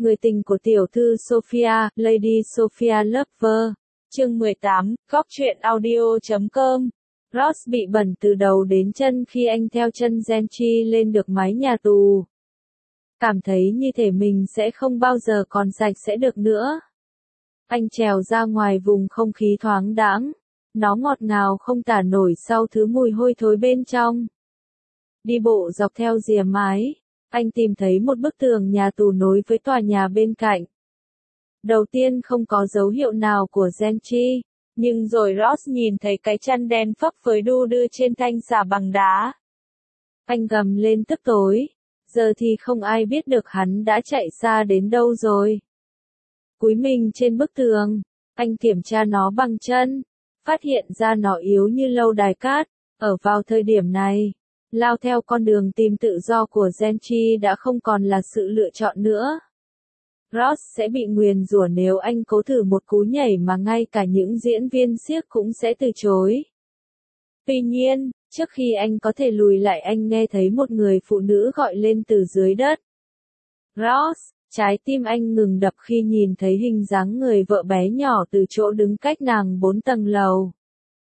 Người tình của tiểu thư Sophia, Lady Sophia Lover. Chương 18, góc truyện audio.com. Ross bị bẩn từ đầu đến chân khi anh theo chân Gentry lên được mái nhà tù. Cảm thấy như thể mình sẽ không bao giờ còn sạch sẽ được nữa. Anh trèo ra ngoài vùng không khí thoáng đãng. Nó ngọt ngào không tả nổi sau thứ mùi hôi thối bên trong. Đi bộ dọc theo rìa mái, anh tìm thấy một bức tường nhà tù nối với tòa nhà bên cạnh. Đầu tiên không có dấu hiệu nào của Gentry, nhưng rồi Ross nhìn thấy cái chân đen phấp phới đu đưa trên thanh xà bằng đá. Anh gầm lên tức tối, giờ thì không ai biết được hắn đã chạy xa đến đâu rồi. Cúi mình trên bức tường, anh kiểm tra nó bằng chân, phát hiện ra nó yếu như lâu đài cát. Ở vào thời điểm này, lao theo con đường tìm tự do của Gentry đã không còn là sự lựa chọn nữa. Ross sẽ bị nguyền rủa nếu anh cố thử một cú nhảy mà ngay cả những diễn viên xiếc cũng sẽ từ chối. Tuy nhiên, trước khi anh có thể lùi lại anh nghe thấy một người phụ nữ gọi lên từ dưới đất. Ross, trái tim anh ngừng đập khi nhìn thấy hình dáng người vợ bé nhỏ từ chỗ đứng cách nàng 4 tầng lầu.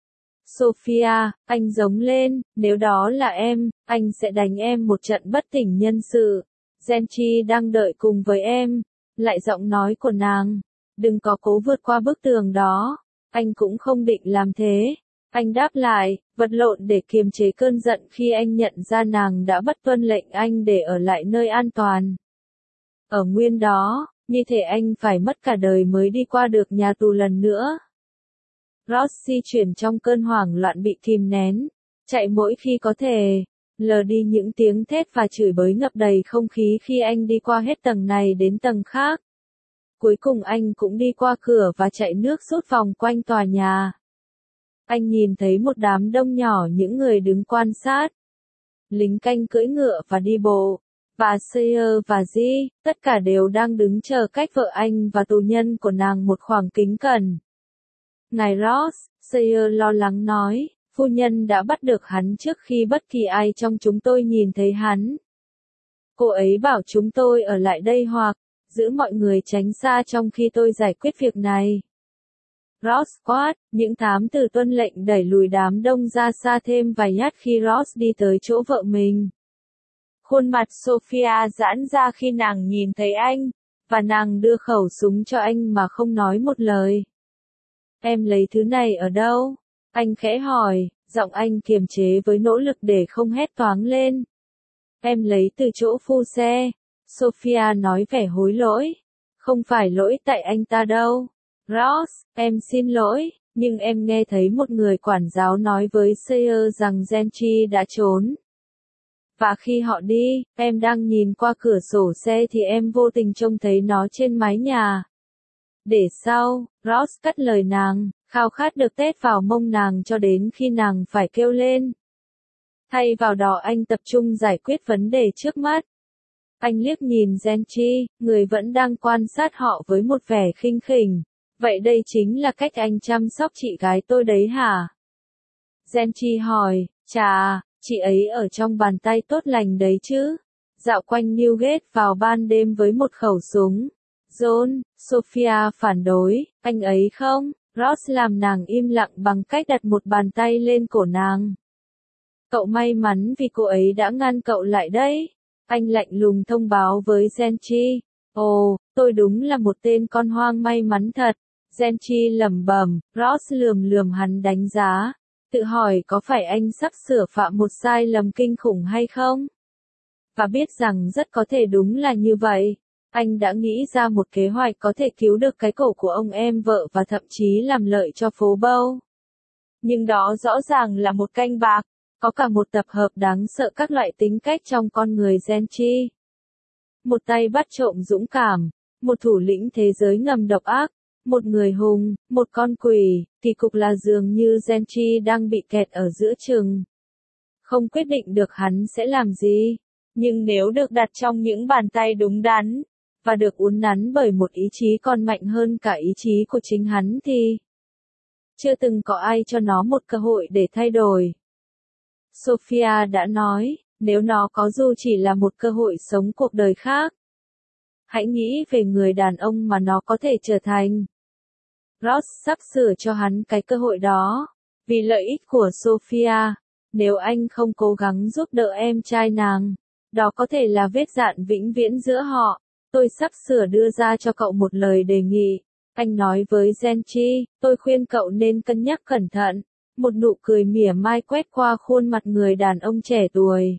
Sophia, anh giống lên, nếu đó là em, anh sẽ đánh em một trận bất tỉnh nhân sự. Gentry đang đợi cùng với em. Lại giọng nói của nàng, đừng có cố vượt qua bức tường đó. Anh cũng không định làm thế. Anh đáp lại, vật lộn để kiềm chế cơn giận khi anh nhận ra nàng đã bất tuân lệnh anh để ở lại nơi an toàn. Ở nguyên đó, như thể anh phải mất cả đời mới đi qua được nhà tù lần nữa. Ross di chuyển trong cơn hoảng loạn bị kìm nén, chạy mỗi khi có thể, lờ đi những tiếng thét và chửi bới ngập đầy không khí khi anh đi qua hết tầng này đến tầng khác. Cuối cùng anh cũng đi qua cửa và chạy nước rút vòng quanh tòa nhà. Anh nhìn thấy một đám đông nhỏ những người đứng quan sát. Lính canh cưỡi ngựa và đi bộ, và Sayer và Dee, tất cả đều đang đứng chờ cách vợ anh và tù nhân của nàng một khoảng kính cẩn. Ngài Ross, Sayer lo lắng nói, phu nhân đã bắt được hắn trước khi bất kỳ ai trong chúng tôi nhìn thấy hắn. Cô ấy bảo chúng tôi ở lại đây hoặc giữ mọi người tránh xa trong khi tôi giải quyết việc này. Ross quát, những thám tử tuân lệnh đẩy lùi đám đông ra xa thêm vài nhát khi Ross đi tới chỗ vợ mình. Khuôn mặt Sophia giãn ra khi nàng nhìn thấy anh, và nàng đưa khẩu súng cho anh mà không nói một lời. Em lấy thứ này ở đâu? Anh khẽ hỏi, giọng anh kiềm chế với nỗ lực để không hét toáng lên. Em lấy từ chỗ phu xe. Sophia nói vẻ hối lỗi. Không phải lỗi tại anh ta đâu. Ross, em xin lỗi, nhưng em nghe thấy một người quản giáo nói với Sayer rằng Gentry đã trốn. Và khi họ đi, em đang nhìn qua cửa sổ xe thì em vô tình trông thấy nó trên mái nhà. Để sau, Ross cắt lời nàng, khao khát được tét vào mông nàng cho đến khi nàng phải kêu lên. Thay vào đó anh tập trung giải quyết vấn đề trước mắt. Anh liếc nhìn Gentry, người vẫn đang quan sát họ với một vẻ khinh khỉnh. Vậy đây chính là cách anh chăm sóc chị gái tôi đấy hả? Gentry hỏi, chà, chị ấy ở trong bàn tay tốt lành đấy chứ. Dạo quanh Newgate vào ban đêm với một khẩu súng. John, Sophia phản đối, anh ấy không? Ross làm nàng im lặng bằng cách đặt một bàn tay lên cổ nàng. Cậu may mắn vì cô ấy đã ngăn cậu lại đấy. Anh lạnh lùng thông báo với Gentry. Ồ, tôi đúng là một tên con hoang may mắn thật. Gentry lẩm bẩm, Ross lườm hắn đánh giá. Tự hỏi có phải anh sắp sửa phạm một sai lầm kinh khủng hay không? Và biết rằng rất có thể đúng là như vậy. Anh đã nghĩ ra một kế hoạch có thể cứu được cái cổ của ông em vợ và thậm chí làm lợi cho phố Bow. Nhưng đó rõ ràng là một canh bạc, có cả một tập hợp đáng sợ các loại tính cách trong con người Gentry. Một tay bắt trộm dũng cảm, một thủ lĩnh thế giới ngầm độc ác, một người hùng, một con quỷ, kỳ cục là dường như Gentry đang bị kẹt ở giữa chừng. Không quyết định được hắn sẽ làm gì, nhưng nếu được đặt trong những bàn tay đúng đắn, và được uốn nắn bởi một ý chí còn mạnh hơn cả ý chí của chính hắn thì chưa từng có ai cho nó một cơ hội để thay đổi. Sophia đã nói, nếu nó có dù chỉ là một cơ hội sống cuộc đời khác. Hãy nghĩ về người đàn ông mà nó có thể trở thành. Ross sắp sửa cho hắn cái cơ hội đó. Vì lợi ích của Sophia, nếu anh không cố gắng giúp đỡ em trai nàng, đó có thể là vết dạn vĩnh viễn giữa họ. Tôi sắp sửa đưa ra cho cậu một lời đề nghị. Anh nói với Genchi, tôi khuyên cậu nên cân nhắc cẩn thận. Một nụ cười mỉa mai quét qua khuôn mặt người đàn ông trẻ tuổi.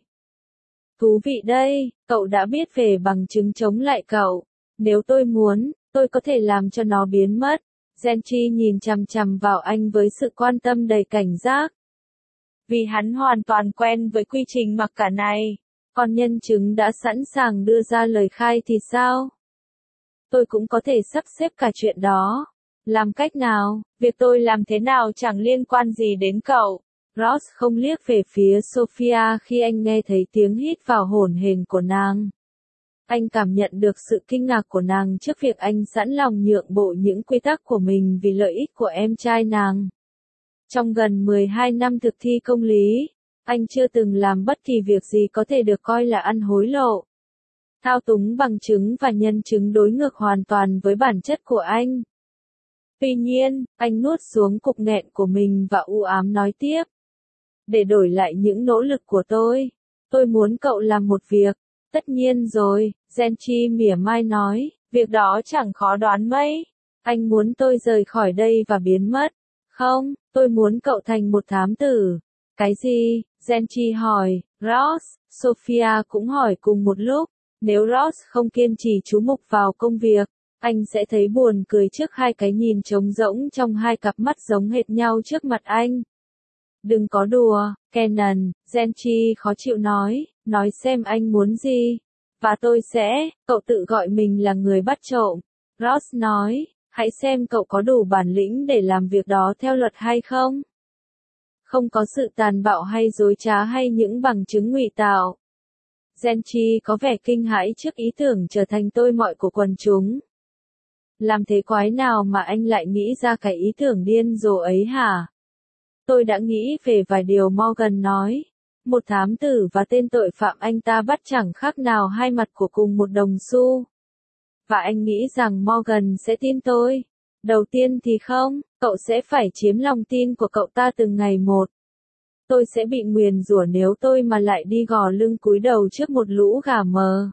Thú vị đây, cậu đã biết về bằng chứng chống lại cậu. Nếu tôi muốn, tôi có thể làm cho nó biến mất. Genchi nhìn chằm chằm vào anh với sự quan tâm đầy cảnh giác. Vì hắn hoàn toàn quen với quy trình mặc cả này. Còn nhân chứng đã sẵn sàng đưa ra lời khai thì sao? Tôi cũng có thể sắp xếp cả chuyện đó. Làm cách nào? Việc tôi làm thế nào chẳng liên quan gì đến cậu. Ross không liếc về phía Sophia khi anh nghe thấy tiếng hít vào hổn hển của nàng. Anh cảm nhận được sự kinh ngạc của nàng trước việc anh sẵn lòng nhượng bộ những quy tắc của mình vì lợi ích của em trai nàng. Trong gần 12 năm thực thi công lý, anh chưa từng làm bất kỳ việc gì có thể được coi là ăn hối lộ. Thao túng bằng chứng và nhân chứng đối ngược hoàn toàn với bản chất của anh. Tuy nhiên, anh nuốt xuống cục nghẹn của mình và u ám nói tiếp. Để đổi lại những nỗ lực của tôi muốn cậu làm một việc. Tất nhiên rồi, Genchi mỉa mai nói, việc đó chẳng khó đoán mấy. Anh muốn tôi rời khỏi đây và biến mất. Không, tôi muốn cậu thành một thám tử. Cái gì? Genchi hỏi. Ross, Sophia cũng hỏi cùng một lúc. Nếu Ross không kiên trì chú mục vào công việc, anh sẽ thấy buồn cười trước hai cái nhìn trống rỗng trong hai cặp mắt giống hệt nhau trước mặt anh. Đừng có đùa, Kenan, Genchi khó chịu nói xem anh muốn gì. Và tôi sẽ, cậu tự gọi mình là người bắt trộm. Ross nói, hãy xem cậu có đủ bản lĩnh để làm việc đó theo luật hay không. Không có sự tàn bạo hay dối trá hay những bằng chứng ngụy tạo. Genchi có vẻ kinh hãi trước ý tưởng trở thành tôi mọi của quần chúng. Làm thế quái nào mà anh lại nghĩ ra cái ý tưởng điên rồ ấy hả? Tôi đã nghĩ về vài điều Morgan nói. Một thám tử và tên tội phạm anh ta bắt chẳng khác nào hai mặt của cùng một đồng xu. Và anh nghĩ rằng Morgan sẽ tin tôi. Đầu tiên thì không, cậu sẽ phải chiếm lòng tin của cậu ta từng ngày một. Tôi sẽ bị nguyền rủa nếu tôi mà lại đi gò lưng cúi đầu trước một lũ gà mờ.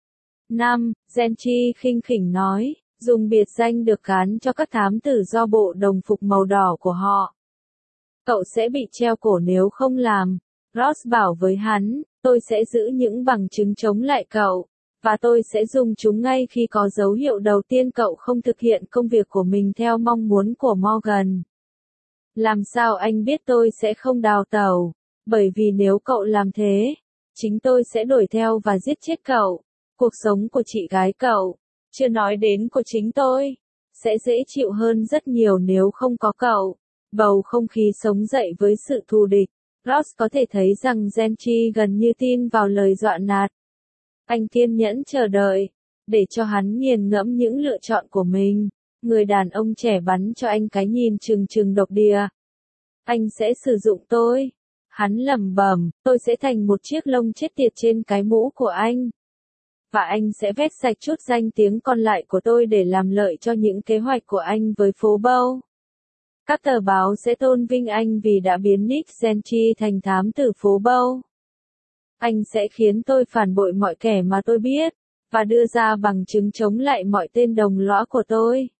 5. Genchi khinh khỉnh nói, dùng biệt danh được gán cho các thám tử do bộ đồng phục màu đỏ của họ. Cậu sẽ bị treo cổ nếu không làm. Ross bảo với hắn, tôi sẽ giữ những bằng chứng chống lại cậu, và tôi sẽ dùng chúng ngay khi có dấu hiệu đầu tiên cậu không thực hiện công việc của mình theo mong muốn của Morgan. Làm sao anh biết tôi sẽ không đào tẩu? Bởi vì nếu cậu làm thế, chính tôi sẽ đuổi theo và giết chết cậu. Cuộc sống của chị gái cậu, chưa nói đến của chính tôi, sẽ dễ chịu hơn rất nhiều nếu không có cậu. Bầu không khí sống dậy với sự thù địch. Ross có thể thấy rằng Genchi gần như tin vào lời dọa nạt. Anh kiên nhẫn chờ đợi, để cho hắn nghiền ngẫm những lựa chọn của mình. Người đàn ông trẻ bắn cho anh cái nhìn trừng trừng độc địa. Anh sẽ sử dụng tôi. Hắn lẩm bẩm, tôi sẽ thành một chiếc lông chết tiệt trên cái mũ của anh. Và anh sẽ vét sạch chút danh tiếng còn lại của tôi để làm lợi cho những kế hoạch của anh với phố Bow. Các tờ báo sẽ tôn vinh anh vì đã biến Nick Genchi thành thám tử phố Bow. Anh sẽ khiến tôi phản bội mọi kẻ mà tôi biết, và đưa ra bằng chứng chống lại mọi tên đồng lõa của tôi.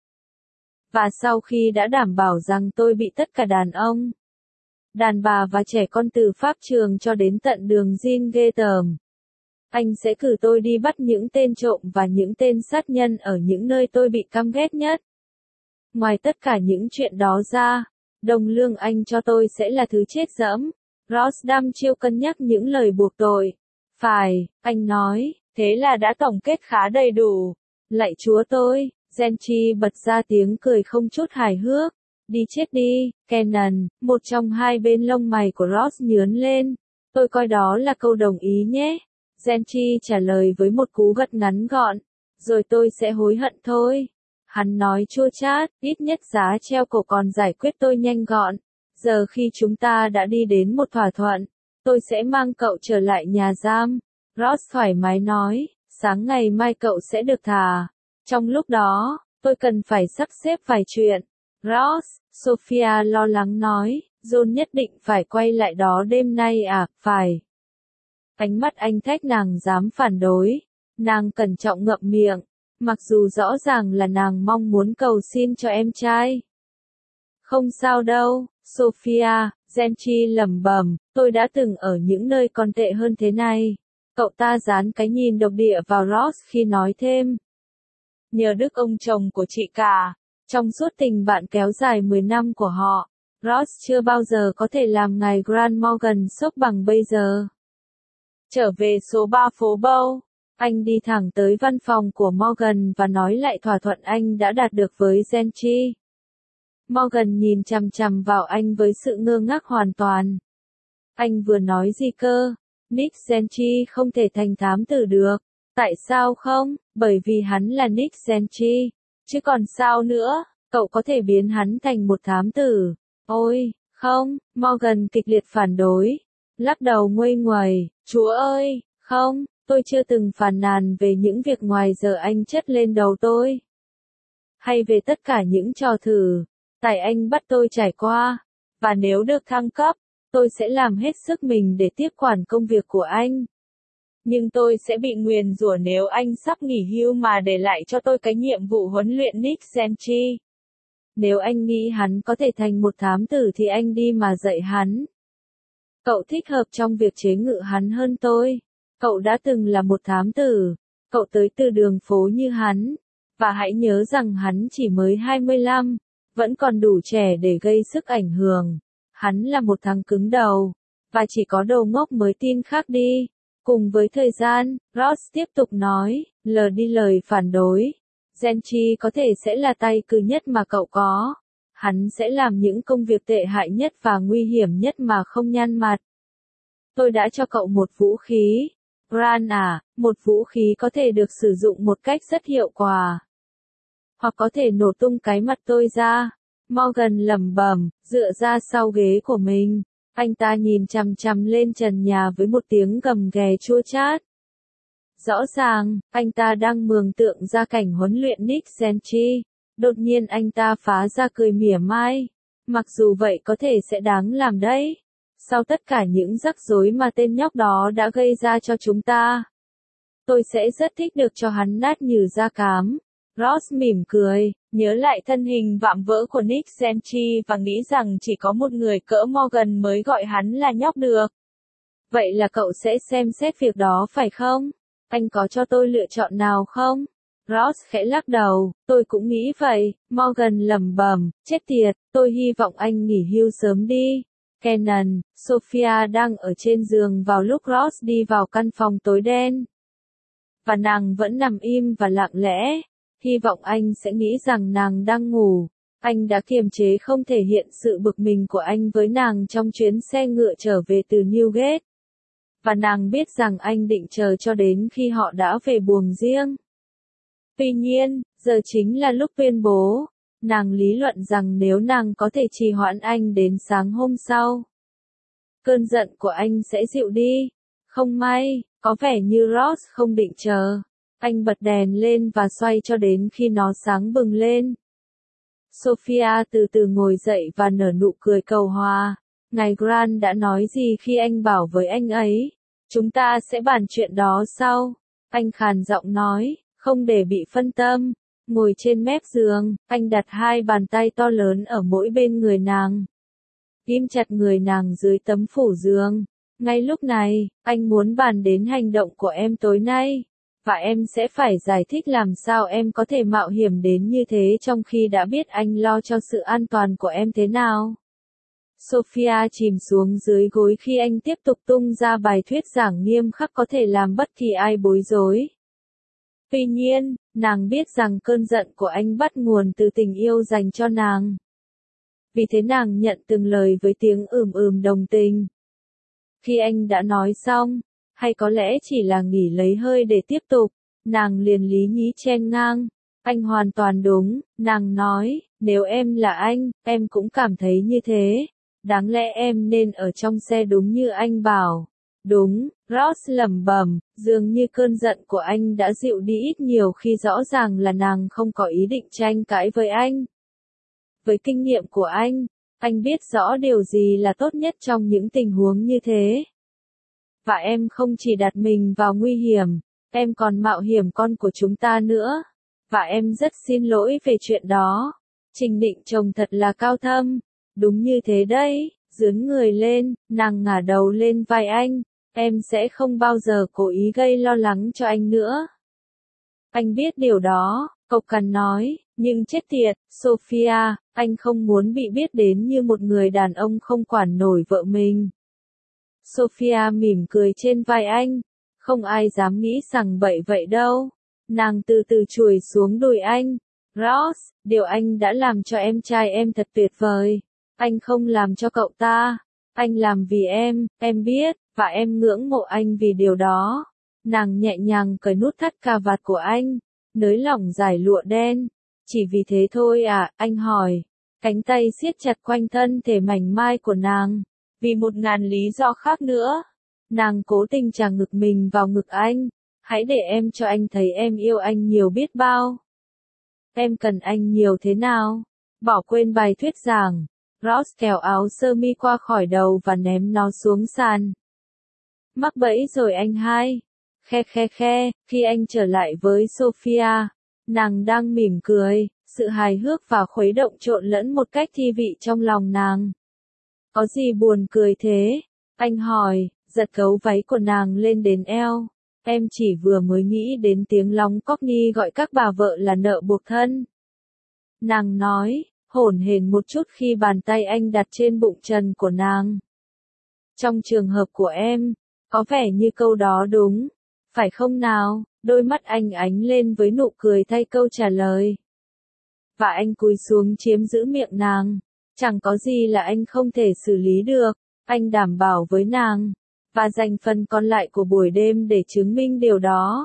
Và sau khi đã đảm bảo rằng tôi bị tất cả đàn ông, đàn bà và trẻ con từ pháp trường cho đến tận đường Jean ghê tởm, anh sẽ cử tôi đi bắt những tên trộm và những tên sát nhân ở những nơi tôi bị căm ghét nhất. Ngoài tất cả những chuyện đó ra, đồng lương anh cho tôi sẽ là thứ chết dẫm. Ross đăm chiêu cân nhắc những lời buộc tội. Phải, anh nói, thế là đã tổng kết khá đầy đủ. Lạy chúa tôi, Genchi bật ra tiếng cười không chút hài hước. Đi chết đi, Kenan, một trong hai bên lông mày của Ross nhướng lên. Tôi coi đó là câu đồng ý nhé. Genchi trả lời với một cú gật ngắn gọn. Rồi tôi sẽ hối hận thôi. Hắn nói chua chát, ít nhất giá treo cổ còn giải quyết tôi nhanh gọn. Giờ khi chúng ta đã đi đến một thỏa thuận, tôi sẽ mang cậu trở lại nhà giam. Ross thoải mái nói, sáng ngày mai cậu sẽ được thả. Trong lúc đó, tôi cần phải sắp xếp vài chuyện. Ross, Sophia lo lắng nói, John nhất định phải quay lại đó đêm nay à, phải. Ánh mắt anh thách nàng dám phản đối. Nàng cẩn trọng ngậm miệng, mặc dù rõ ràng là nàng mong muốn cầu xin cho em trai. Không sao đâu, Sophia, Genchi lẩm bẩm, tôi đã từng ở những nơi còn tệ hơn thế này. Cậu ta dán cái nhìn độc địa vào Ross khi nói thêm. Nhờ đức ông chồng của chị cả, trong suốt tình bạn kéo dài 10 năm của họ, Ross chưa bao giờ có thể làm ngài Grant Morgan sốc bằng bây giờ. Trở về số 3 phố Bow, anh đi thẳng tới văn phòng của Morgan và nói lại thỏa thuận anh đã đạt được với Genchi. Morgan nhìn chằm chằm vào anh với sự ngơ ngác hoàn toàn. Anh vừa nói gì cơ? Nick Genchi không thể thành thám tử được. Tại sao không? Bởi vì hắn là Nick Genchi. Chứ còn sao nữa? Cậu có thể biến hắn thành một thám tử. Ôi, không, Morgan kịch liệt phản đối. Lắc đầu nguây nguẩy, Chúa ơi, không, tôi chưa từng phàn nàn về những việc ngoài giờ anh chất lên đầu tôi. Hay về tất cả những trò thử, tại anh bắt tôi trải qua. Và nếu được thăng cấp, tôi sẽ làm hết sức mình để tiếp quản công việc của anh. Nhưng tôi sẽ bị nguyền rủa nếu anh sắp nghỉ hưu mà để lại cho tôi cái nhiệm vụ huấn luyện Nick Genchi. Nếu anh nghĩ hắn có thể thành một thám tử thì anh đi mà dạy hắn. Cậu thích hợp trong việc chế ngự hắn hơn tôi. Cậu đã từng là một thám tử. Cậu tới từ đường phố như hắn. Và hãy nhớ rằng hắn chỉ mới 25, vẫn còn đủ trẻ để gây sức ảnh hưởng. Hắn là một thằng cứng đầu. Và chỉ có đầu ngốc mới tin khác đi. Cùng với thời gian, Ross tiếp tục nói, lờ đi lời phản đối. Genchi có thể sẽ là tay cừ nhất mà cậu có. Hắn sẽ làm những công việc tệ hại nhất và nguy hiểm nhất mà không nhăn mặt. Tôi đã cho cậu một vũ khí. Grant à, một vũ khí có thể được sử dụng một cách rất hiệu quả. Hoặc có thể nổ tung cái mặt tôi ra. Morgan lẩm bẩm, dựa ra sau ghế của mình. Anh ta nhìn chằm chằm lên trần nhà với một tiếng gầm ghè chua chát. Rõ ràng, anh ta đang mường tượng ra cảnh huấn luyện Nick Genchi. Đột nhiên anh ta phá ra cười mỉa mai. Mặc dù vậy có thể sẽ đáng làm đấy. Sau tất cả những rắc rối mà tên nhóc đó đã gây ra cho chúng ta, tôi sẽ rất thích được cho hắn nát như da cám. Ross mỉm cười, nhớ lại thân hình vạm vỡ của Nick Genchi và nghĩ rằng chỉ có một người cỡ Morgan mới gọi hắn là nhóc được. Vậy là cậu sẽ xem xét việc đó phải không? Anh có cho tôi lựa chọn nào không? Ross khẽ lắc đầu, tôi cũng nghĩ vậy. Morgan lẩm bẩm, chết tiệt, tôi hy vọng anh nghỉ hưu sớm đi. Kenan, Sophia đang ở trên giường vào lúc Ross đi vào căn phòng tối đen. Và nàng vẫn nằm im và lặng lẽ. Hy vọng anh sẽ nghĩ rằng nàng đang ngủ. Anh đã kiềm chế không thể hiện sự bực mình của anh với nàng trong chuyến xe ngựa trở về từ Newgate. Và nàng biết rằng anh định chờ cho đến khi họ đã về buồng riêng. Tuy nhiên, giờ chính là lúc tuyên bố. Nàng lý luận rằng nếu nàng có thể trì hoãn anh đến sáng hôm sau, cơn giận của anh sẽ dịu đi. Không may, có vẻ như Ross không định chờ. Anh bật đèn lên và xoay cho đến khi nó sáng bừng lên. Sophia từ từ ngồi dậy và nở nụ cười cầu hòa. Ngài Grant đã nói gì khi anh bảo với anh ấy? Chúng ta sẽ bàn chuyện đó sau. Anh khàn giọng nói, không để bị phân tâm. Ngồi trên mép giường, anh đặt hai bàn tay to lớn ở mỗi bên người nàng. Ghim chặt người nàng dưới tấm phủ giường. Ngay lúc này, anh muốn bàn đến hành động của em tối nay. Và em sẽ phải giải thích làm sao em có thể mạo hiểm đến như thế trong khi đã biết anh lo cho sự an toàn của em thế nào. Sophia chìm xuống dưới gối khi anh tiếp tục tung ra bài thuyết giảng nghiêm khắc có thể làm bất kỳ ai bối rối. Tuy nhiên, nàng biết rằng cơn giận của anh bắt nguồn từ tình yêu dành cho nàng. Vì thế nàng nhận từng lời với tiếng đồng tình. Khi anh đã nói xong, hay có lẽ chỉ là nghỉ lấy hơi để tiếp tục, nàng liền lý nhí chen ngang. Anh hoàn toàn đúng, nàng nói, nếu em là anh, em cũng cảm thấy như thế. Đáng lẽ em nên ở trong xe đúng như anh bảo. Đúng, Ross lẩm bẩm, dường như cơn giận của anh đã dịu đi ít nhiều khi rõ ràng là nàng không có ý định tranh cãi với anh. Với kinh nghiệm của anh biết rõ điều gì là tốt nhất trong những tình huống như thế. Và em không chỉ đặt mình vào nguy hiểm, em còn mạo hiểm con của chúng ta nữa. Và em rất xin lỗi về chuyện đó. Trình Định chồng thật là cao thâm. Đúng như thế đấy, dướn người lên, nàng ngả đầu lên vai anh. Em sẽ không bao giờ cố ý gây lo lắng cho anh nữa. Anh biết điều đó, cộc cằn nói, nhưng chết tiệt, Sophia, anh không muốn bị biết đến như một người đàn ông không quản nổi vợ mình. Sophia mỉm cười trên vai anh, không ai dám nghĩ rằng bậy vậy đâu. Nàng từ từ chùi xuống đùi anh. Ross, điều anh đã làm cho em trai em thật tuyệt vời. Anh không làm cho cậu ta. Anh làm vì em biết, và em ngưỡng mộ anh vì điều đó. Nàng nhẹ nhàng cởi nút thắt cà vạt của anh, nới lỏng dải lụa đen. Chỉ vì thế thôi à, anh hỏi. Cánh tay siết chặt quanh thân thể mảnh mai của nàng. Vì 1000 lý do khác nữa. Nàng cố tình chà ngực mình vào ngực anh. Hãy để em cho anh thấy em yêu anh nhiều biết bao. Em cần anh nhiều thế nào? Bỏ quên bài thuyết giảng. Ross kéo áo sơ mi qua khỏi đầu và ném nó xuống sàn. Mắc bẫy rồi anh hai. Khe, khi anh trở lại với Sophia, nàng đang mỉm cười, sự hài hước và khuấy động trộn lẫn một cách thi vị trong lòng nàng. Có gì buồn cười thế? Anh hỏi, giật gấu váy của nàng lên đến eo. Em chỉ vừa mới nghĩ đến tiếng lóng Cockney gọi các bà vợ là nợ buộc thân. Nàng nói, hổn hển một chút khi bàn tay anh đặt trên bụng trần của nàng. Trong trường hợp của em, có vẻ như câu đó đúng, phải không nào? Đôi mắt anh ánh lên với nụ cười thay câu trả lời. Và anh cúi xuống chiếm giữ miệng nàng. Chẳng có gì là anh không thể xử lý được, anh đảm bảo với nàng. Và dành phần còn lại của buổi đêm để chứng minh điều đó.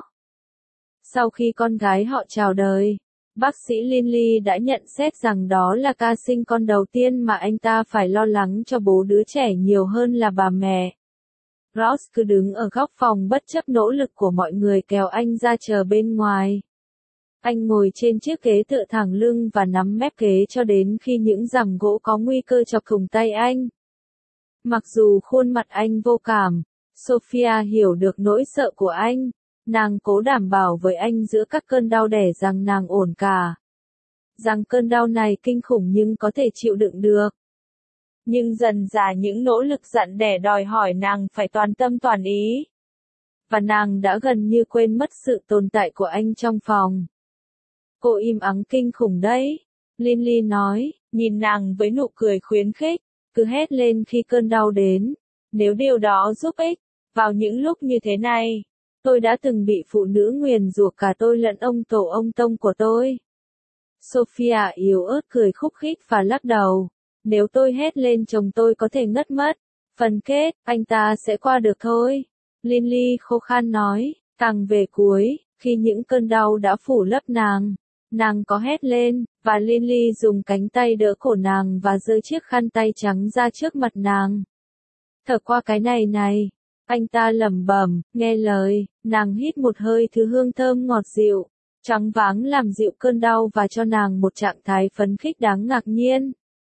Sau khi con gái họ chào đời, bác sĩ Linley đã nhận xét rằng đó là ca sinh con đầu tiên mà anh ta phải lo lắng cho bố đứa trẻ nhiều hơn là bà mẹ. Ross cứ đứng ở góc phòng bất chấp nỗ lực của mọi người kéo anh ra chờ bên ngoài. Anh ngồi trên chiếc ghế tựa thẳng lưng và nắm mép ghế cho đến khi những rằm gỗ có nguy cơ chọc thủng tay anh. Mặc dù khuôn mặt anh vô cảm, Sophia hiểu được nỗi sợ của anh. Nàng cố đảm bảo với anh giữa các cơn đau đẻ rằng nàng ổn cả. Rằng cơn đau này kinh khủng nhưng có thể chịu đựng được. Nhưng dần dà những nỗ lực dặn đẻ đòi hỏi nàng phải toàn tâm toàn ý. Và nàng đã gần như quên mất sự tồn tại của anh trong phòng. Cô im ắng kinh khủng đấy. Linley nói, nhìn nàng với nụ cười khuyến khích, cứ hét lên khi cơn đau đến. Nếu điều đó giúp ích, vào những lúc như thế này, tôi đã từng bị phụ nữ nguyền rủa cả tôi lẫn ông tổ ông tông của tôi. Sophia yếu ớt cười khúc khích và lắc đầu. Nếu tôi hét lên chồng tôi có thể ngất mất. Phần kết, anh ta sẽ qua được thôi. Linley khô khan nói, càng về cuối, khi những cơn đau đã phủ lấp nàng. Nàng có hét lên, và Linley dùng cánh tay đỡ cổ nàng và giơ chiếc khăn tay trắng ra trước mặt nàng. Thở qua cái này. Anh ta lẩm bẩm, nghe lời, nàng hít một hơi thứ hương thơm ngọt dịu, choáng váng làm dịu cơn đau và cho nàng một trạng thái phấn khích đáng ngạc nhiên.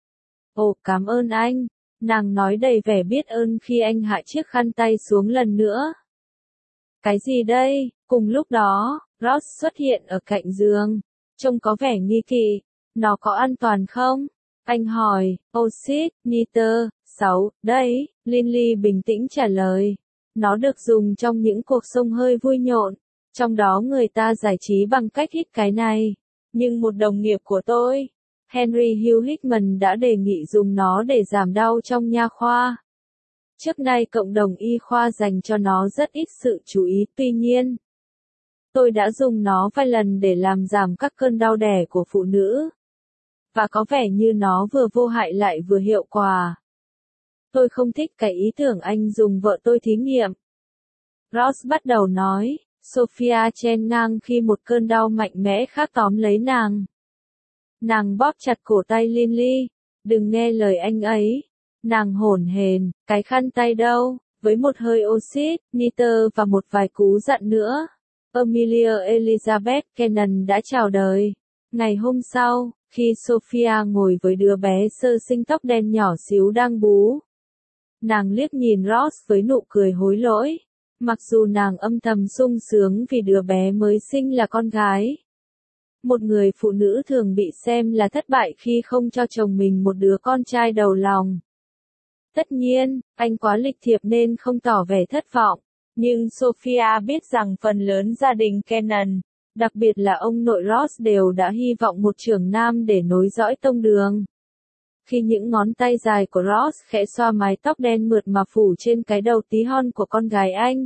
Ồ, cảm ơn anh, nàng nói đầy vẻ biết ơn khi anh hạ chiếc khăn tay xuống lần nữa. Cái gì đây? Cùng lúc đó, Ross xuất hiện ở cạnh giường, trông có vẻ nghi kỵ. Nó có an toàn không? Anh hỏi, oxit, nitơ, 6, đấy, Linley bình tĩnh trả lời. Nó được dùng trong những cuộc xông hơi vui nhộn, trong đó người ta giải trí bằng cách hít cái này. Nhưng một đồng nghiệp của tôi, Henry Hugh Hickman đã đề nghị dùng nó để giảm đau trong nha khoa. Trước nay cộng đồng y khoa dành cho nó rất ít sự chú ý, tuy nhiên, tôi đã dùng nó vài lần để làm giảm các cơn đau đẻ của phụ nữ. Và có vẻ như nó vừa vô hại lại vừa hiệu quả. Tôi không thích cái ý tưởng anh dùng vợ tôi thí nghiệm. Ross bắt đầu nói, Sophia chen ngang khi một cơn đau mạnh mẽ khác tóm lấy nàng. Nàng bóp chặt cổ tay Linley, đừng nghe lời anh ấy. Nàng hổn hển, cái khăn tay đâu, với một hơi oxit, nitơ và một vài cú dặn nữa. Amelia Elizabeth Kennan đã chào đời. Ngày hôm sau, khi Sophia ngồi với đứa bé sơ sinh tóc đen nhỏ xíu đang bú, nàng liếc nhìn Ross với nụ cười hối lỗi. Mặc dù nàng âm thầm sung sướng vì đứa bé mới sinh là con gái. Một người phụ nữ thường bị xem là thất bại khi không cho chồng mình một đứa con trai đầu lòng. Tất nhiên, anh quá lịch thiệp nên không tỏ vẻ thất vọng. Nhưng Sophia biết rằng phần lớn gia đình Kennan, đặc biệt là ông nội Ross đều đã hy vọng một trưởng nam để nối dõi tông đường. Khi những ngón tay dài của Ross khẽ xoa mái tóc đen mượt mà phủ trên cái đầu tí hon của con gái anh,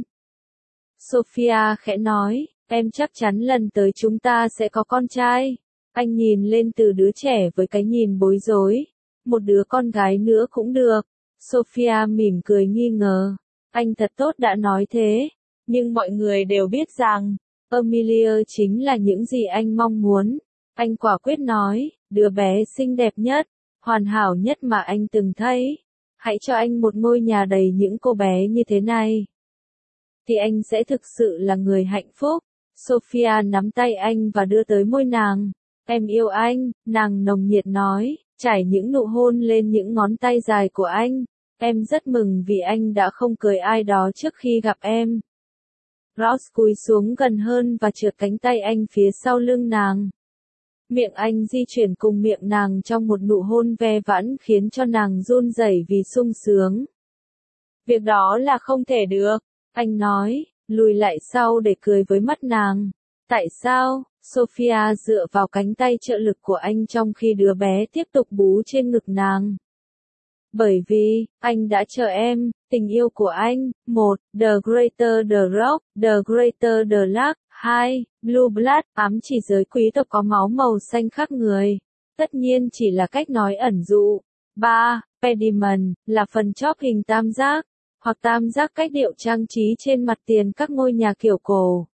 Sophia khẽ nói, em chắc chắn lần tới chúng ta sẽ có con trai. Anh nhìn lên từ đứa trẻ với cái nhìn bối rối. Một đứa con gái nữa cũng được. Sophia mỉm cười nghi ngờ. Anh thật tốt đã nói thế. Nhưng mọi người đều biết rằng, Amelia chính là những gì anh mong muốn. Anh quả quyết nói, đứa bé xinh đẹp nhất, hoàn hảo nhất mà anh từng thấy. Hãy cho anh một ngôi nhà đầy những cô bé như thế này. Thì anh sẽ thực sự là người hạnh phúc. Sophia nắm tay anh và đưa tới môi nàng. Em yêu anh, nàng nồng nhiệt nói, trải những nụ hôn lên những ngón tay dài của anh. Em rất mừng vì anh đã không cưới ai đó trước khi gặp em. Ross cúi xuống gần hơn và trượt cánh tay anh phía sau lưng nàng. Miệng anh di chuyển cùng miệng nàng trong một nụ hôn ve vãn khiến cho nàng run rẩy vì sung sướng. Việc đó là không thể được, anh nói, lùi lại sau để cười với mắt nàng. Tại sao? Sophia dựa vào cánh tay trợ lực của anh trong khi đứa bé tiếp tục bú trên ngực nàng. Bởi vì, anh đã chờ em, tình yêu của anh. 1. The Greater the Rock, The Greater the Luck. 2. Blue Blood, ám chỉ giới quý tộc có máu màu xanh khác người. Tất nhiên chỉ là cách nói ẩn dụ. 3. Pediment, là phần chóp hình tam giác, hoặc tam giác cách điệu trang trí trên mặt tiền các ngôi nhà kiểu cổ.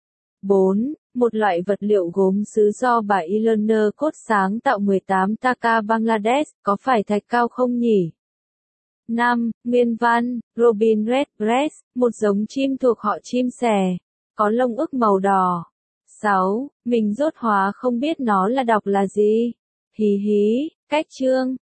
4. Một loại vật liệu gốm sứ do bà Eleanor Cốt sáng tạo 18 Taka Bangladesh, có phải thạch cao không nhỉ? 5. Nguyên văn, Robin Redbreast, một giống chim thuộc họ chim sẻ, có lông ức màu đỏ. 6. Mình rốt hóa không biết nó là đọc là gì. Hí hí, cách chương.